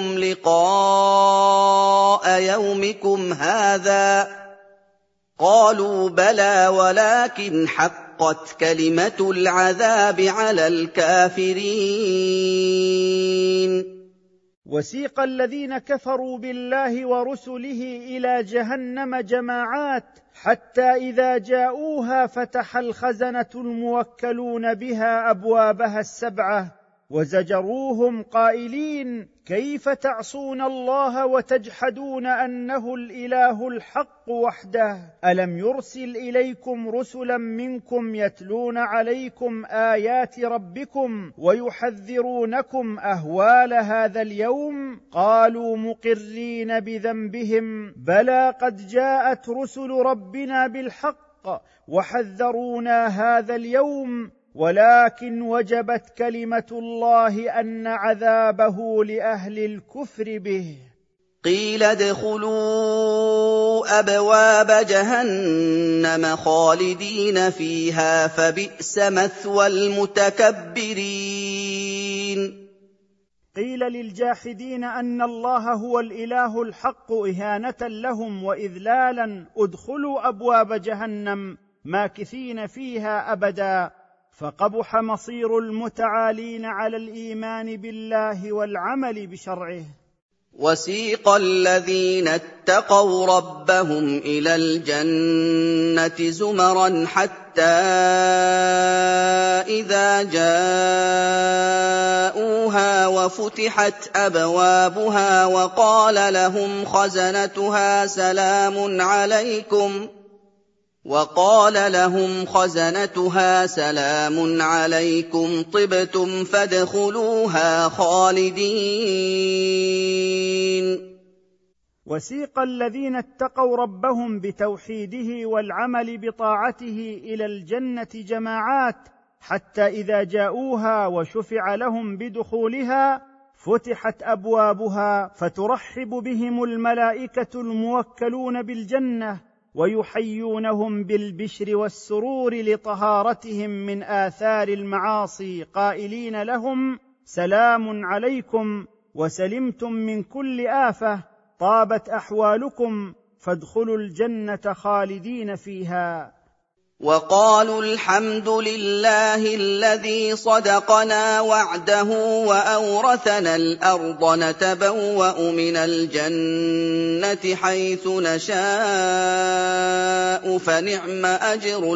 لقاء يومكم هذا؟ قالوا بلى ولكن حقت كلمة العذاب على الكافرين. وسيق الذين كفروا بالله ورسله إلى جهنم جماعات حتى إذا جاءوها فتح الخزنة الموكلون بها أبوابها السبعة وزجروهم قائلين كيف تعصون الله وتجحدون أنه الإله الحق وحده؟ ألم يرسل إليكم رسلا منكم يتلون عليكم آيات ربكم ويحذرونكم أهوال هذا اليوم؟ قالوا مقرين بذنبهم بلى قد جاءت رسل ربنا بالحق وحذرونا هذا اليوم، ولكن وجبت كلمة الله أن عذابه لأهل الكفر به. قيل ادخلوا أبواب جهنم خالدين فيها فبئس مثوى المتكبرين. قيل للجاحدين أن الله هو الإله الحق إهانة لهم وإذلالا ادخلوا أبواب جهنم ماكثين فيها أبدا، فقبح مصير المتعالين على الإيمان بالله والعمل بشرعه. وسيق الذين اتقوا ربهم إلى الجنة زمرا حتى إذا جاءوها وفتحت أبوابها وقال لهم خزنتها سلام عليكم وقال لهم خزنتها سلام عليكم طبتم فادخلوها خالدين. وسيق الذين اتقوا ربهم بتوحيده والعمل بطاعته إلى الجنة جماعات حتى إذا جاءوها وشفع لهم بدخولها فتحت ابوابها فترحب بهم الملائكه الموكلون بالجنه ويحيونهم بالبشر والسرور لطهارتهم من آثار المعاصي قائلين لهم: سلام عليكم وسلمتم من كل آفة، طابت أحوالكم فادخلوا الجنة خالدين فيها. وقالوا الحمد لله الذي صدقنا وعده وأورثنا الأرض نتبوأ من الجنة حيث نشاء فنعم أجر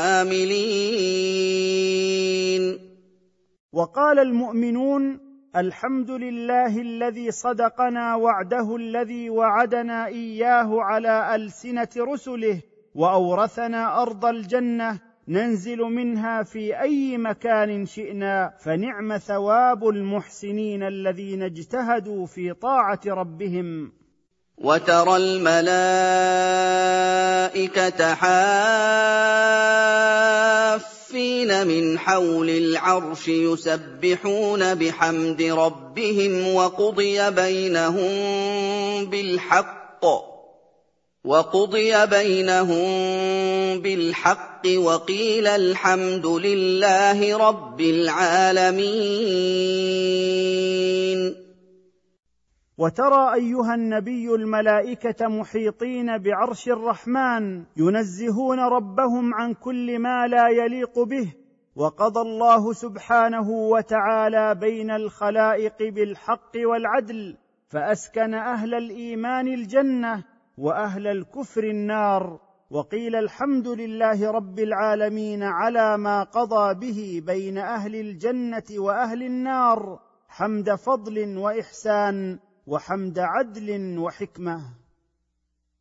العاملين. وقال المؤمنون: الحمد لله الذي صدقنا وعده الذي وعدنا إياه على ألسنة رسله، وأورثنا أرض الجنة ننزل منها في أي مكان شئنا، فنعم ثواب المحسنين الذين اجتهدوا في طاعة ربهم. وترى الملائكة حافين من حول العرش يسبحون بحمد ربهم وقضي بينهم بالحق وقضي بينهم بالحق وقيل الحمد لله رب العالمين. وترى أيها النبي الملائكة محيطين بعرش الرحمن ينزهون ربهم عن كل ما لا يليق به، وقضى الله سبحانه وتعالى بين الخلائق بالحق والعدل، فأسكن أهل الإيمان الجنة وأهل الكفر النار، وقيل الحمد لله رب العالمين على ما قضى به بين أهل الجنة وأهل النار، حمد فضل وإحسان وحمد عدل وحكمة.